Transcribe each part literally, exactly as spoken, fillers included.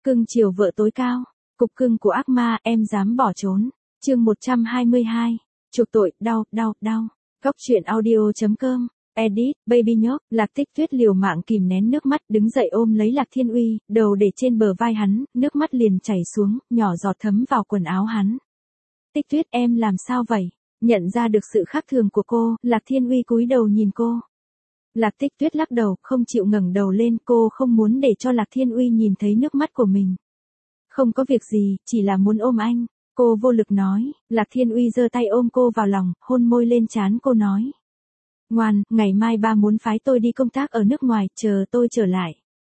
Cưng chiều vợ tối cao. Cục cưng của ác ma, em dám bỏ trốn. Chương một trăm hai mươi hai. Chuộc tội, đau, đau, đau. Góc truyện audio chấm com. Edit, Baby nhóc. Lạc Tích Tuyết liều mạng kìm nén nước mắt, đứng dậy ôm lấy Lạc Thiên Uy, đầu để trên bờ vai hắn, nước mắt liền chảy xuống, nhỏ giọt thấm vào quần áo hắn. Tích Tuyết, em làm sao vậy? Nhận ra được sự khác thường của cô, Lạc Thiên Uy cúi đầu nhìn cô. Lạc Tích Tuyết lắc đầu, không chịu ngẩng đầu lên, cô không muốn để cho Lạc Thiên Uy nhìn thấy nước mắt của mình. Không có việc gì, chỉ là muốn ôm anh. Cô vô lực nói. Lạc Thiên Uy giơ tay ôm cô vào lòng, hôn môi lên trán cô nói. Ngoan, ngày mai ba muốn phái tôi đi công tác ở nước ngoài, chờ tôi trở lại.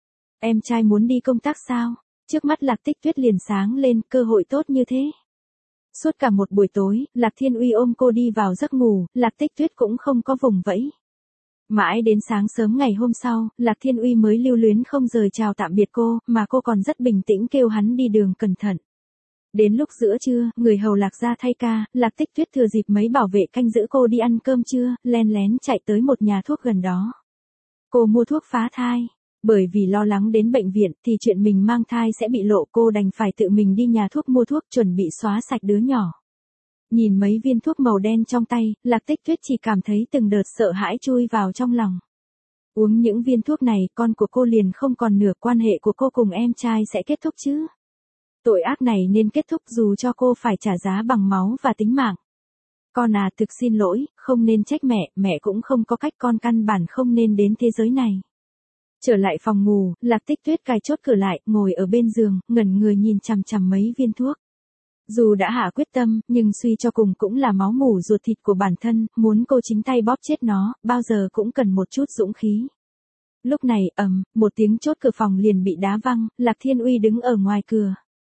Em trai muốn đi công tác sao? Trước mắt Lạc Tích Tuyết liền sáng lên, cơ hội tốt như thế. Suốt cả một buổi tối, Lạc Thiên Uy ôm cô đi vào giấc ngủ, Lạc Tích Tuyết cũng không có vùng vẫy. Mãi đến sáng sớm ngày hôm sau, Lạc Thiên Uy mới lưu luyến không rời chào tạm biệt cô, mà cô còn rất bình tĩnh kêu hắn đi đường cẩn thận. Đến lúc giữa trưa, người hầu Lạc ra thay ca, Lạc Tích Tuyết thừa dịp mấy bảo vệ canh giữ cô đi ăn cơm trưa, len lén chạy tới một nhà thuốc gần đó. Cô mua thuốc phá thai. Bởi vì lo lắng đến bệnh viện thì chuyện mình mang thai sẽ bị lộ, cô đành phải tự mình đi nhà thuốc mua thuốc chuẩn bị xóa sạch đứa nhỏ. Nhìn mấy viên thuốc màu đen trong tay, Lạc Tích Tuyết chỉ cảm thấy từng đợt sợ hãi chui vào trong lòng. Uống những viên thuốc này, con của cô liền không còn nửa, quan hệ của cô cùng em trai sẽ kết thúc chứ. Tội ác này nên kết thúc dù cho cô phải trả giá bằng máu và tính mạng. Con à, thực xin lỗi, không nên trách mẹ, mẹ cũng không có cách, con căn bản không nên đến thế giới này. Trở lại phòng ngủ, Lạc Tích Tuyết cài chốt cửa lại, ngồi ở bên giường, ngẩn người nhìn chằm chằm mấy viên thuốc. Dù đã hạ quyết tâm, nhưng suy cho cùng cũng là máu mủ ruột thịt của bản thân, muốn cô chính tay bóp chết nó, bao giờ cũng cần một chút dũng khí. Lúc này, ầm, một tiếng chốt cửa phòng liền bị đá văng, Lạc Thiên Uy đứng ở ngoài cửa.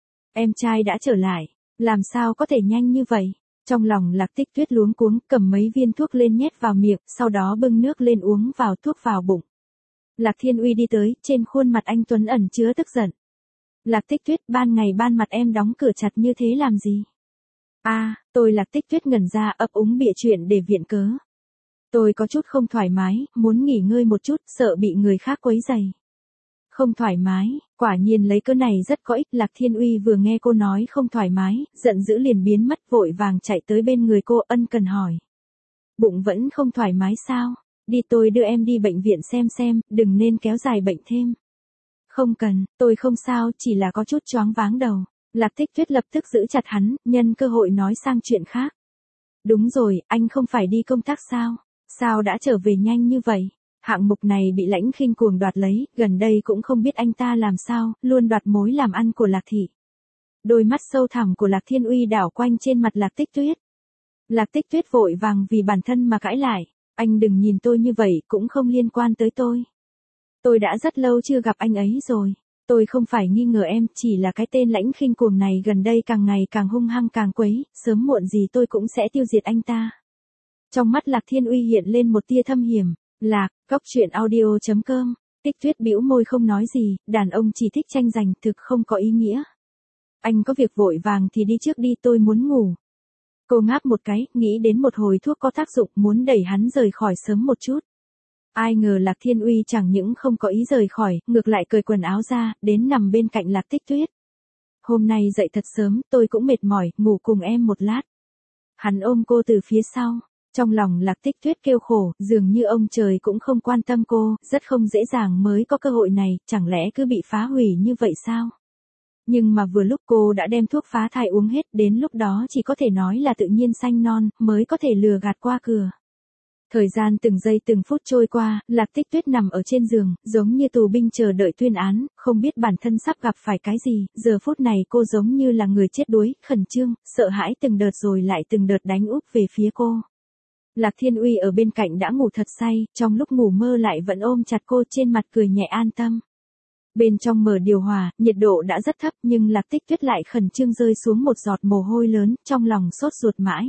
Em trai đã trở lại, làm sao có thể nhanh như vậy? Trong lòng Lạc Tích Tuyết luống cuống, cầm mấy viên thuốc lên nhét vào miệng, sau đó bưng nước lên uống vào thuốc vào bụng. Lạc Thiên Uy đi tới, trên khuôn mặt anh tuấn ẩn chứa tức giận. Lạc Tích Tuyết, ban ngày ban mặt em đóng cửa chặt như thế làm gì? A, à, tôi Lạc Tích Tuyết ngẩn ra, ấp úng bịa chuyện để viện cớ. Tôi có chút không thoải mái, muốn nghỉ ngơi một chút, sợ bị người khác quấy rầy. Không thoải mái, quả nhiên lấy cớ này rất có ích. Lạc Thiên Uy vừa nghe cô nói không thoải mái, giận dữ liền biến mất, vội vàng chạy tới bên người cô, ân cần hỏi. Bụng vẫn không thoải mái sao? Đi, tôi đưa em đi bệnh viện xem xem, đừng nên kéo dài bệnh thêm. Không cần, tôi không sao, chỉ là có chút choáng váng đầu. Lạc Tích Tuyết lập tức giữ chặt hắn, nhân cơ hội nói sang chuyện khác. Đúng rồi, anh không phải đi công tác sao? Sao đã trở về nhanh như vậy? Hạng mục này bị Lãnh Khinh cuồng đoạt lấy, gần đây cũng không biết anh ta làm sao, luôn đoạt mối làm ăn của Lạc thị. Đôi mắt sâu thẳm của Lạc Thiên Uy đảo quanh trên mặt Lạc Tích Tuyết. Lạc Tích Tuyết vội vàng vì bản thân mà cãi lại. Anh đừng nhìn tôi như vậy, cũng không liên quan tới tôi. Tôi đã rất lâu chưa gặp anh ấy rồi. Tôi không phải nghi ngờ em, chỉ là cái tên Lãnh Khinh cuồng này gần đây càng ngày càng hung hăng càng quấy, sớm muộn gì tôi cũng sẽ tiêu diệt anh ta. Trong mắt Lạc Thiên Uy hiện lên một tia thâm hiểm. Lạc, góc truyện audio chấm com. Tích Tuyết bĩu môi không nói gì, đàn ông chỉ thích tranh giành, thực không có ý nghĩa. Anh có việc vội vàng thì đi trước đi, tôi muốn ngủ. Cô ngáp một cái, nghĩ đến một hồi thuốc có tác dụng, muốn đẩy hắn rời khỏi sớm một chút. Ai ngờ Lạc Thiên Uy chẳng những không có ý rời khỏi, ngược lại cởi quần áo ra, đến nằm bên cạnh Lạc Tích Tuyết. Hôm nay dậy thật sớm, tôi cũng mệt mỏi, ngủ cùng em một lát. Hắn ôm cô từ phía sau. Trong lòng Lạc Tích Tuyết kêu khổ, dường như ông trời cũng không quan tâm cô, rất không dễ dàng mới có cơ hội này, chẳng lẽ cứ bị phá hủy như vậy sao? Nhưng mà vừa lúc cô đã đem thuốc phá thai uống hết, đến lúc đó chỉ có thể nói là tự nhiên sanh non, mới có thể lừa gạt qua cửa. Thời gian từng giây từng phút trôi qua, Lạc Tích Tuyết nằm ở trên giường, giống như tù binh chờ đợi tuyên án, không biết bản thân sắp gặp phải cái gì, giờ phút này cô giống như là người chết đuối, khẩn trương, sợ hãi từng đợt rồi lại từng đợt đánh úp về phía cô. Lạc Thiên Uy ở bên cạnh đã ngủ thật say, trong lúc ngủ mơ lại vẫn ôm chặt cô, trên mặt cười nhẹ an tâm. Bên trong mở điều hòa, nhiệt độ đã rất thấp nhưng Lạc Tích Tuyết lại khẩn trương rơi xuống một giọt mồ hôi lớn, trong lòng sốt ruột mãi.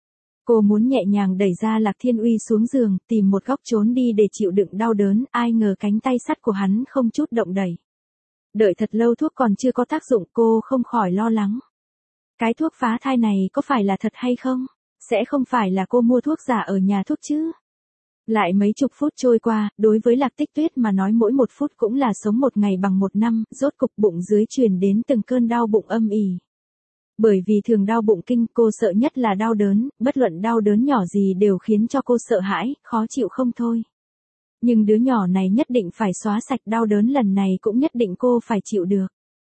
Cô muốn nhẹ nhàng đẩy ra Lạc Thiên Uy xuống giường, tìm một góc trốn đi để chịu đựng đau đớn, ai ngờ cánh tay sắt của hắn không chút động đẩy. Đợi thật lâu thuốc còn chưa có tác dụng, cô không khỏi lo lắng. Cái thuốc phá thai này có phải là thật hay không? Sẽ không phải là cô mua thuốc giả ở nhà thuốc chứ? Lại mấy chục phút trôi qua, đối với Lạc Tích Tuyết mà nói mỗi một phút cũng là sống một ngày bằng một năm, rốt cục bụng dưới truyền đến từng cơn đau bụng âm ỉ. Bởi vì thường đau bụng kinh, cô sợ nhất là đau đớn, bất luận đau đớn nhỏ gì đều khiến cho cô sợ hãi, khó chịu không thôi. Nhưng đứa nhỏ này nhất định phải xóa sạch đau đớn, lần này cũng nhất định cô phải chịu được.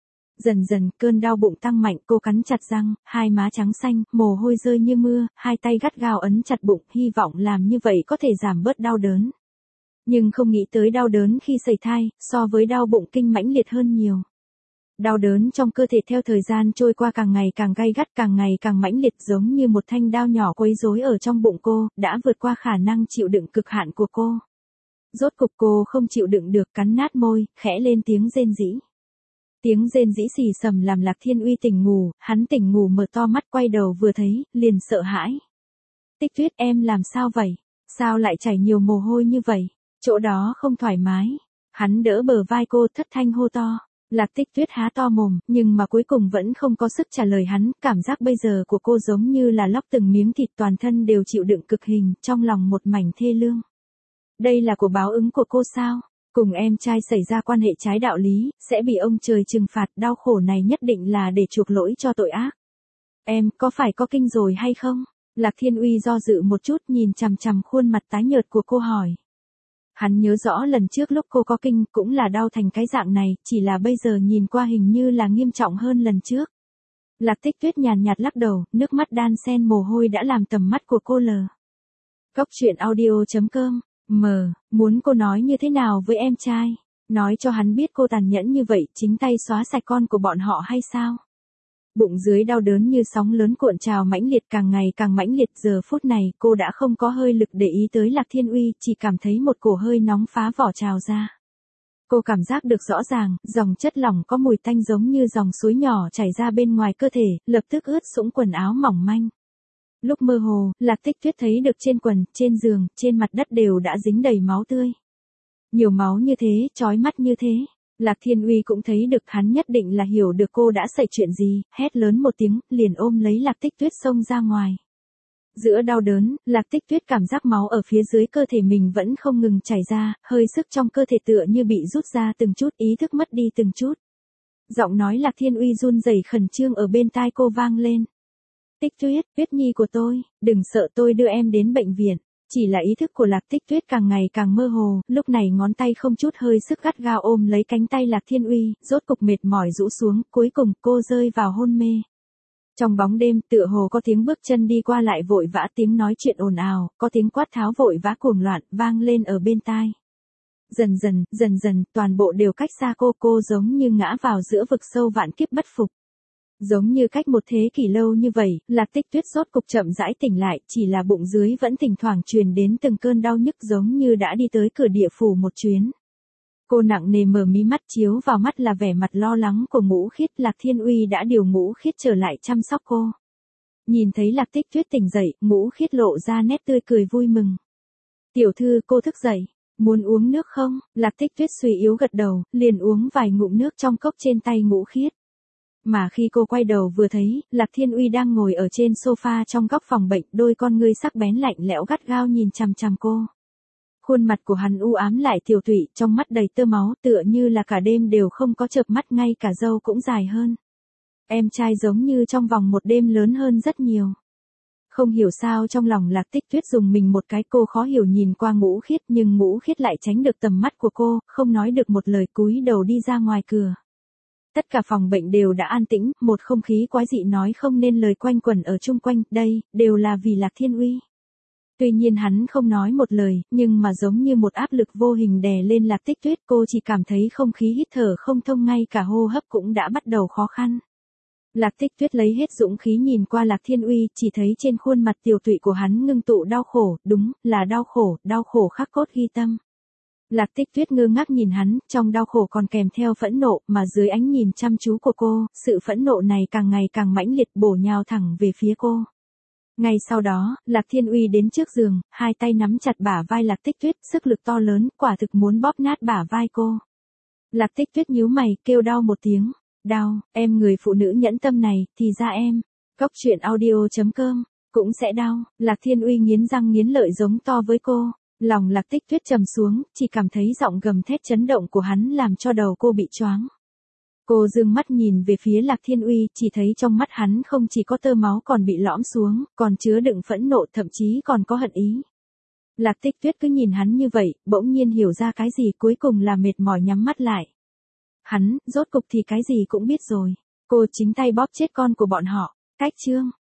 Dần dần, cơn đau bụng tăng mạnh, cô cắn chặt răng, hai má trắng xanh, mồ hôi rơi như mưa, hai tay gắt gao ấn chặt bụng, hy vọng làm như vậy có thể giảm bớt đau đớn. Nhưng không nghĩ tới đau đớn khi sẩy thai, so với đau bụng kinh mãnh liệt hơn nhiều. Đau đớn trong cơ thể theo thời gian trôi qua càng ngày càng gay gắt, càng ngày càng mãnh liệt, giống như một thanh đao nhỏ quấy rối ở trong bụng cô, đã vượt qua khả năng chịu đựng cực hạn của cô. Rốt cục cô không chịu đựng được, cắn nát môi, khẽ lên tiếng rên rỉ. Tiếng rên rỉ xì sầm làm Lạc Thiên Uy tỉnh ngủ, hắn tỉnh ngủ mở to mắt quay đầu vừa thấy, liền sợ hãi. Tích Tuyết, em làm sao vậy? Sao lại chảy nhiều mồ hôi như vậy? Chỗ đó không thoải mái. Hắn đỡ bờ vai cô, thất thanh hô to. Lạc Tích Tuyết há to mồm, nhưng mà cuối cùng vẫn không có sức trả lời hắn, cảm giác bây giờ của cô giống như là lóc từng miếng thịt, toàn thân đều chịu đựng cực hình, trong lòng một mảnh thê lương. Đây là của báo ứng của cô sao? Cùng em trai xảy ra quan hệ trái đạo lý, sẽ bị ông trời trừng phạt, đau khổ này nhất định là để chuộc lỗi cho tội ác. Em, có phải có kinh rồi hay không? Lạc Thiên Uy do dự một chút, nhìn chằm chằm khuôn mặt tái nhợt của cô hỏi. Hắn nhớ rõ lần trước lúc cô có kinh cũng là đau thành cái dạng này, chỉ là bây giờ nhìn qua hình như là nghiêm trọng hơn lần trước. Lạc Tích Tuyết nhàn nhạt lắc đầu, nước mắt đan xen mồ hôi đã làm tầm mắt của cô lờ. Cốc truyện audio chấm com Mờ, muốn cô nói như thế nào với em trai? Nói cho hắn biết cô tàn nhẫn như vậy, chính tay xóa sạch con của bọn họ hay sao? Bụng dưới đau đớn như sóng lớn cuộn trào mãnh liệt, càng ngày càng mãnh liệt, giờ phút này cô đã không có hơi lực để ý tới Lạc Thiên Uy, chỉ cảm thấy một cổ hơi nóng phá vỏ trào ra. Cô cảm giác được rõ ràng, dòng chất lỏng có mùi tanh giống như dòng suối nhỏ chảy ra bên ngoài cơ thể, lập tức ướt sũng quần áo mỏng manh. Lúc mơ hồ, Lạc Tích Tuyết thấy được trên quần, trên giường, trên mặt đất đều đã dính đầy máu tươi. Nhiều máu như thế, chói mắt như thế. Lạc Thiên Uy cũng thấy được, hắn nhất định là hiểu được cô đã xảy chuyện gì, hét lớn một tiếng, liền ôm lấy Lạc Tích Tuyết xông ra ngoài. Giữa đau đớn, Lạc Tích Tuyết cảm giác máu ở phía dưới cơ thể mình vẫn không ngừng chảy ra, hơi sức trong cơ thể tựa như bị rút ra từng chút, ý thức mất đi từng chút. Giọng nói Lạc Thiên Uy run rẩy khẩn trương ở bên tai cô vang lên. Tích Tuyết, Tuyết nhi của tôi, đừng sợ, tôi đưa em đến bệnh viện. Chỉ là ý thức của Lạc Tích Tuyết càng ngày càng mơ hồ, lúc này ngón tay không chút hơi sức gắt gao ôm lấy cánh tay Lạc Thiên Uy, rốt cục mệt mỏi rũ xuống, cuối cùng cô rơi vào hôn mê. Trong bóng đêm, tựa hồ có tiếng bước chân đi qua lại vội vã, tiếng nói chuyện ồn ào, có tiếng quát tháo vội vã cuồng loạn, vang lên ở bên tai. Dần dần, dần dần, toàn bộ đều cách xa cô, cô giống như ngã vào giữa vực sâu vạn kiếp bất phục. Giống như cách một thế kỷ lâu như vậy, Lạc Tích Tuyết rốt cục chậm rãi tỉnh lại, chỉ là bụng dưới vẫn thỉnh thoảng truyền đến từng cơn đau nhức giống như đã đi tới cửa địa phủ một chuyến. Cô nặng nề mở mí mắt, chiếu vào mắt là vẻ mặt lo lắng của Ngũ Khiết. Lạc Thiên Uy đã điều Ngũ Khiết trở lại chăm sóc cô. Nhìn thấy Lạc Tích Tuyết tỉnh dậy, Ngũ Khiết lộ ra nét tươi cười vui mừng. Tiểu thư, cô thức dậy, muốn uống nước không? Lạc Tích Tuyết suy yếu gật đầu, liền uống vài ngụm nước trong cốc trên tay Ngũ Khiết. Mà khi cô quay đầu vừa thấy, Lạc Thiên Uy đang ngồi ở trên sofa trong góc phòng bệnh, đôi con ngươi sắc bén lạnh lẽo gắt gao nhìn chằm chằm cô. Khuôn mặt của hắn u ám lại tiều tụy, trong mắt đầy tơ máu, tựa như là cả đêm đều không có chợp mắt, ngay cả râu cũng dài hơn. Em trai giống như trong vòng một đêm lớn hơn rất nhiều. Không hiểu sao trong lòng Lạc Tích Tuyết dùng mình một cái, cô khó hiểu nhìn qua Ngũ Khiết, nhưng Ngũ Khiết lại tránh được tầm mắt của cô, không nói được một lời, cúi đầu đi ra ngoài cửa. Tất cả phòng bệnh đều đã an tĩnh, một không khí quái dị nói không nên lời quanh quẩn ở chung quanh, đây, đều là vì Lạc Thiên Uy. Tuy nhiên hắn không nói một lời, nhưng mà giống như một áp lực vô hình đè lên Lạc Tích Tuyết, cô chỉ cảm thấy không khí hít thở không thông, ngay cả hô hấp cũng đã bắt đầu khó khăn. Lạc Tích Tuyết lấy hết dũng khí nhìn qua Lạc Thiên Uy, chỉ thấy trên khuôn mặt tiều tụy của hắn ngưng tụ đau khổ, đúng, là đau khổ, đau khổ khắc cốt ghi tâm. Lạc Tích Tuyết ngơ ngác nhìn hắn, trong đau khổ còn kèm theo phẫn nộ, mà dưới ánh nhìn chăm chú của cô, sự phẫn nộ này càng ngày càng mãnh liệt, bổ nhào thẳng về phía cô. Ngay sau đó, Lạc Thiên Uy đến trước giường, hai tay nắm chặt bả vai Lạc Tích Tuyết, sức lực to lớn, quả thực muốn bóp nát bả vai cô. Lạc Tích Tuyết nhíu mày, kêu đau một tiếng. Đau, em người phụ nữ nhẫn tâm này, thì ra em. Cốc truyện audio chấm com cũng sẽ đau. Lạc Thiên Uy nghiến răng nghiến lợi giống to với cô. Lòng Lạc Tích Tuyết trầm xuống, chỉ cảm thấy giọng gầm thét chấn động của hắn làm cho đầu cô bị choáng. Cô dương mắt nhìn về phía Lạc Thiên Uy, chỉ thấy trong mắt hắn không chỉ có tơ máu còn bị lõm xuống, còn chứa đựng phẫn nộ, thậm chí còn có hận ý. Lạc Tích Tuyết cứ nhìn hắn như vậy, bỗng nhiên hiểu ra cái gì, cuối cùng là mệt mỏi nhắm mắt lại. Hắn, rốt cục thì cái gì cũng biết rồi. Cô chính tay bóp chết con của bọn họ. Cách chương